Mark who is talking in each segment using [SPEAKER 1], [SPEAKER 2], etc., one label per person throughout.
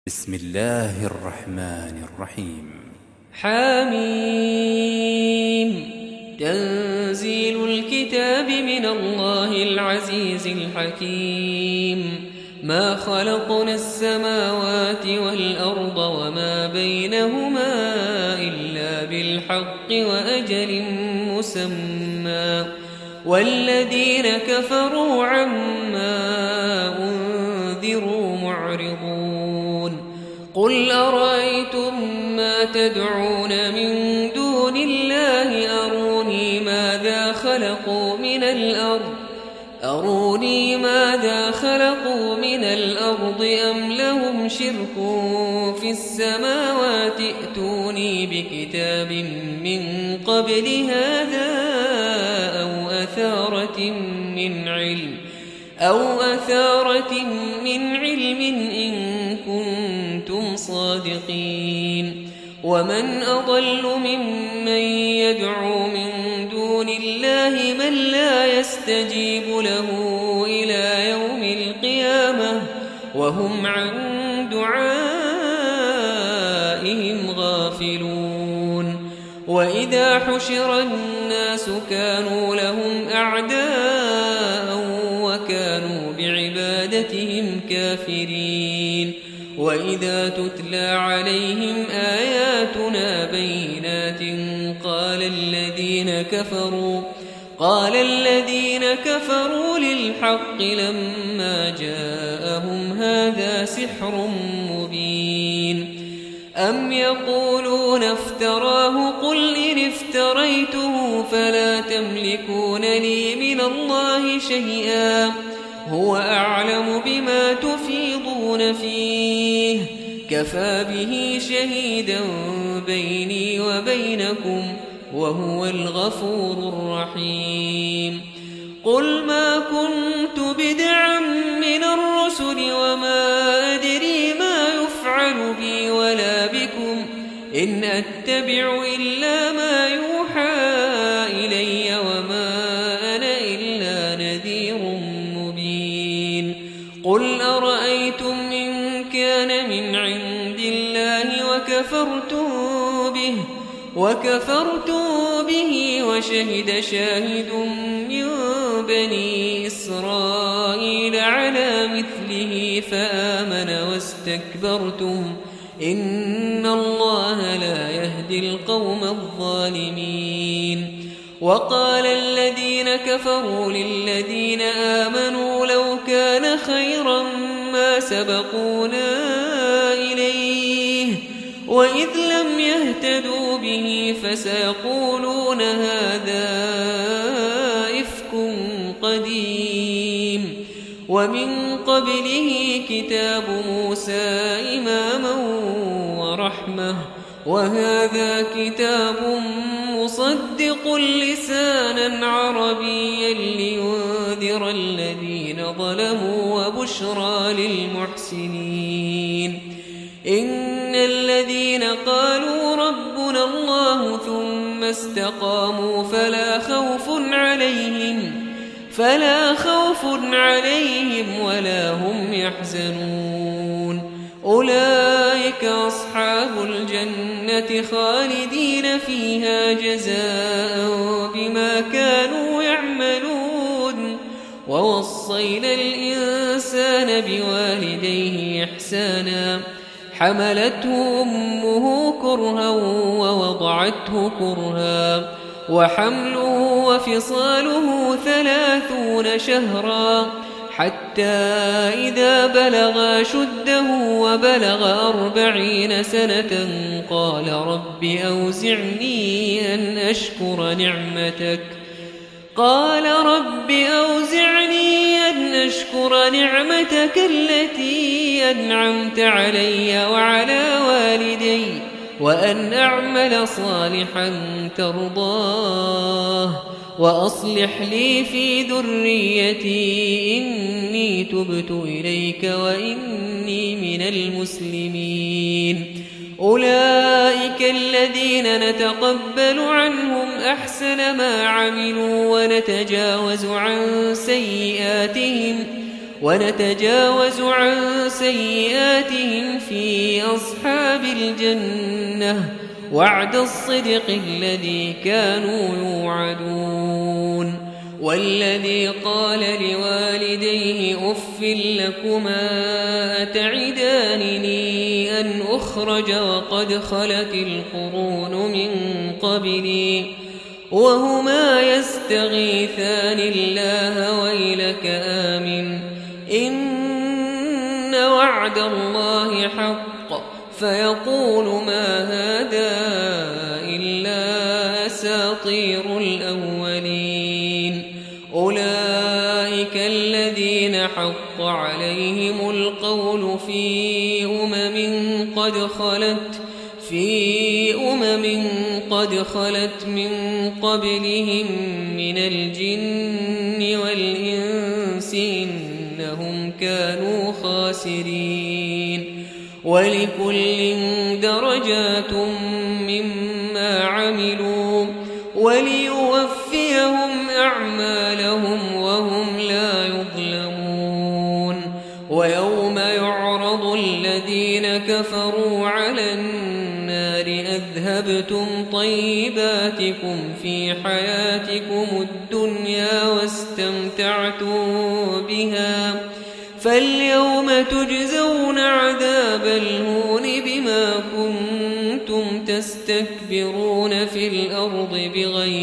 [SPEAKER 1] بسم الله الرحمن الرحيم.
[SPEAKER 2] حميم. تنزيل الكتاب من الله العزيز الحكيم. ما خلقنا السماوات والأرض وما بينهما إلا بالحق وأجل مسمى، والذين كفروا عما أنذروا معرضون. قل أرأيتم ما تدعون من دون الله أروني ماذا خلقوا من الأرض أم لهم شرك في السماوات ائتوني بكتاب من قبل هذا أو أثارة من علم إن كنتم صادقين. ومن أضل ممن يدعو من دون الله من لا يستجيب له إلى يوم القيامة وهم عن دعائهم غافلون. وإذا حشر الناس كانوا لهم أعداء وكانوا بعبادتهم كافرين. وإذا تتلى عليهم آياتنا بينات قال الذين كفروا للحق لما جاءهم هذا سحر مبين. أم يقولون افتراه قل إن افتريته فلا تملكون لي من الله شيئا هو أعلم بما تفيضون فيه كفى به شهيدا بيني وبينكم وهو الغفور الرحيم. قل ما كنت بدعا من الرسل وما أدري ما يفعل بي ولا بكم إن أتبع إلا ما يوحى إلي وما أنا إلا نذير مبين. قل أرأيتم إن كان من عند الله وكفرتم به وشهد شاهد من بني إسرائيل على مثله فآمن واستكبرتم إن الله لا يهدي القوم الظالمين. وقال الذين كفروا للذين آمنوا لو كان خيرا ما سبقونا إليه وإذ لم يهتدوا به فسيقولون هذا إفك قديم. ومن قبله كتاب موسى إماما ورحمة وهذا كتاب مصدق لسانا عربيا لينذر الذين ظلموا وبشرى للمحسنين. إن الذين قالوا ربنا الله ثم استقاموا فلا خوف عليهم ولا هم يحزنون. أولئك أصحاب الجنة خالدين فيها جزاء بما كانوا يعملون. ووصينا الإنسان بوالديه إحسانا حملته أمه كرها ووضعته كرها وحمله وفصاله 30 شهرا حتى إذا بلغ شده وبلغ 40 سنة قال رب أوزعني أن أشكر نعمتك التي أنعمت علي وعلى والدي وأن أعمل صالحا ترضاه وأصلح لي في ذريتي إني تبت إليك وإني من المسلمين. أولئك الذين نتقبل عنهم أحسن ما عملوا ونتجاوز عن سيئاتهم ونتجاوز عن سيئاتهم في أصحاب الجنة وعد الصدق الذي كانوا يوعدون والذي قال لوالديه أف لكما أتعدانني أن أخرج وقد خلت القرون من قبلي وهما يستغيثان الله ويلك آمن إن وعد الله حق فيقول ما هذا إلا أساطير الأولين أولئك الذين حق عليهم القول في أمم قد خلت من قبلهم من الجن والإنس إنهم كانوا خاسرين ولكل درجات مما عملوا وليوفيهم أعمالهم وهم لا يظلمون ويوم يعرض الذين كفروا على النار أذهبتم طيباتكم في حياتكم الدنيا واستمتعتم بها فاليوم تجزون عذاب الهون بما كنتم تستكبرون في الأرض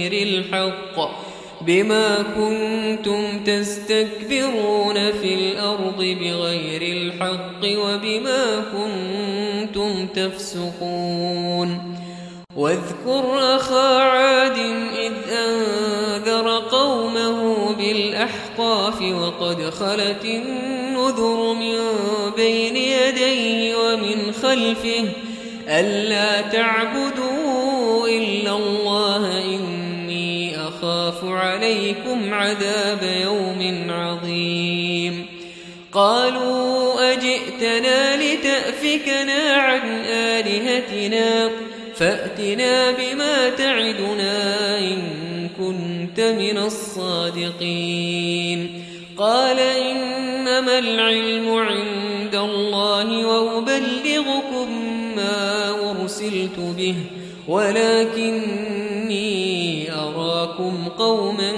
[SPEAKER 2] بغير الحق وبما كنتم تفسقون واذكر أخا عاد إذ أنذر قومه بالأحقاف وقد خلت النذر من بين يديه ومن خلفه ألا تعبدوا إلا الله إني أخاف عليكم عذاب يوم عظيم قالوا أجئتنا لتأفكنا عن آلهتنا فأتنا بما تعدنا إن كنت من الصادقين قال إنما العلم عند الله وأبلغكم ما أرسلت به ولكني أراكم قوما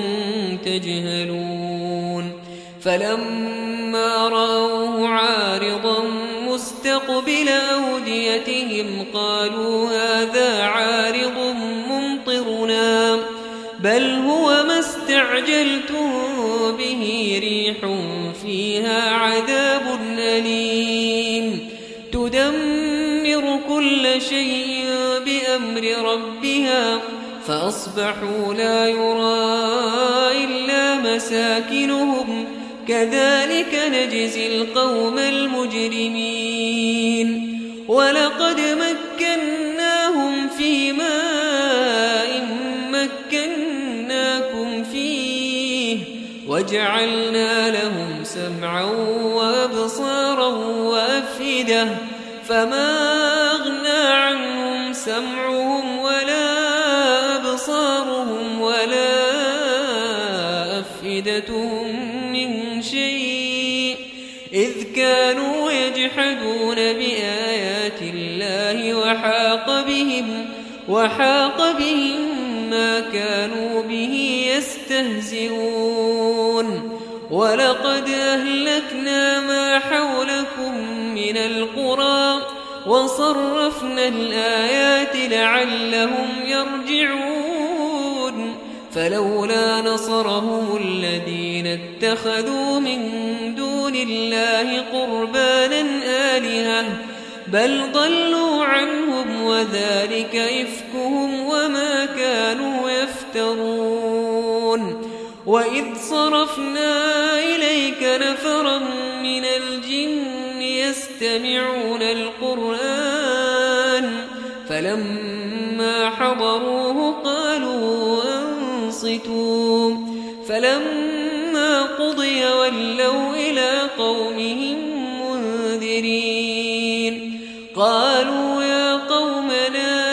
[SPEAKER 2] تجهلون فلما رأوه عارضا مستقبل أوديتهم قالوا هذا عارض ممطرنا بل هو ما استعجلتم به ريح فيها عذاب أليم تدمر كل شيء بأمر ربها فأصبحوا لا يرى إلا مساكنهم كذلك نجزي القوم المجرمين ولقد مكناهم في ماء مكناكم فيه وجعلنا لهم سمعا وأبصارا وأفئدة فما أغنى عنهم سمعهم ولا أبصارهم ولا أفئدتهم من شيء إذ كانوا يجحدون بآيات الله وحاق بهم ما كانوا به يستهزئون ولقد أهلكنا ما حولكم من القرى وصرفنا الآيات لعلهم يرجعون فلولا نصرهم الذين اتخذوا من دون الله قربانا آلهة بل ضلوا عنهم وذلك إفكهم وما كانوا يفترون وإذ صرفنا إليك نفرا من الجن يستمعون القرآن فلما حضروه قالوا أنصتوا فلما قضي ولوا إلى قومهم منذرين قالوا يا قومنا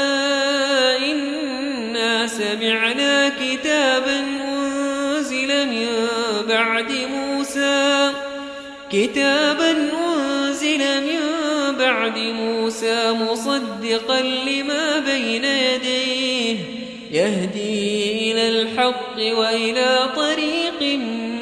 [SPEAKER 2] إنا سمعنا كتابا أنزل من بعد موسى كتابا أنزل من بعد موسى مصدقا لما بين يديه يهدي إلى الحق وإلى طريق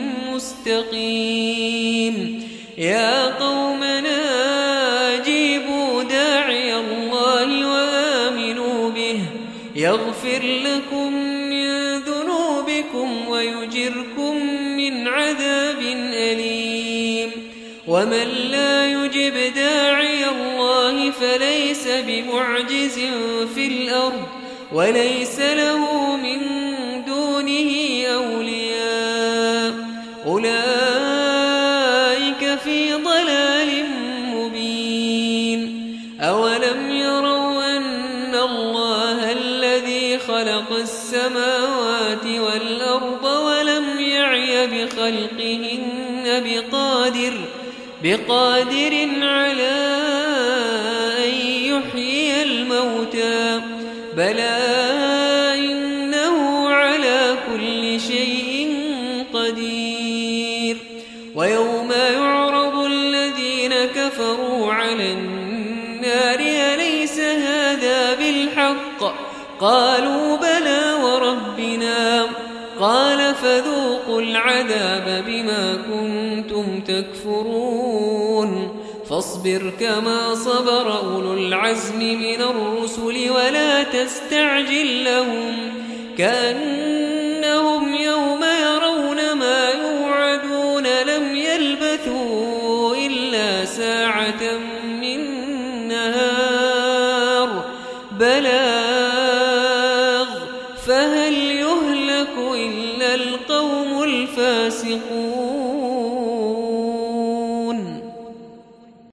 [SPEAKER 2] مستقيم يا قومنا أجيبوا داعي الله وآمنوا به يغفر لكم من ذنوبكم ويجركم من عذاب أليم ومن لا يجب داعي الله فليس بمعجز في الأرض وليس له من دونه أولياء أولئك في ضلال مبين أولم يروا أن الله الذي خلق السماوات والأرض ولم يعي بخلقهن بقادر على أن يحيي الموتى بلى إنه على كل شيء قدير ويوم يعرض الذين كفروا على النار أليس هذا بالحق قالوا بلى وربنا قال فذوقوا العذاب بما كنتم تكفرون فاصبر كما صبر أولو العزم من الرسل ولا تستعجل لهم كأنهم يوم يرون ما يوعدون لم يلبثوا إلا ساعة من نهار بلاغ فهل يهلك إلا القوم الفاسقون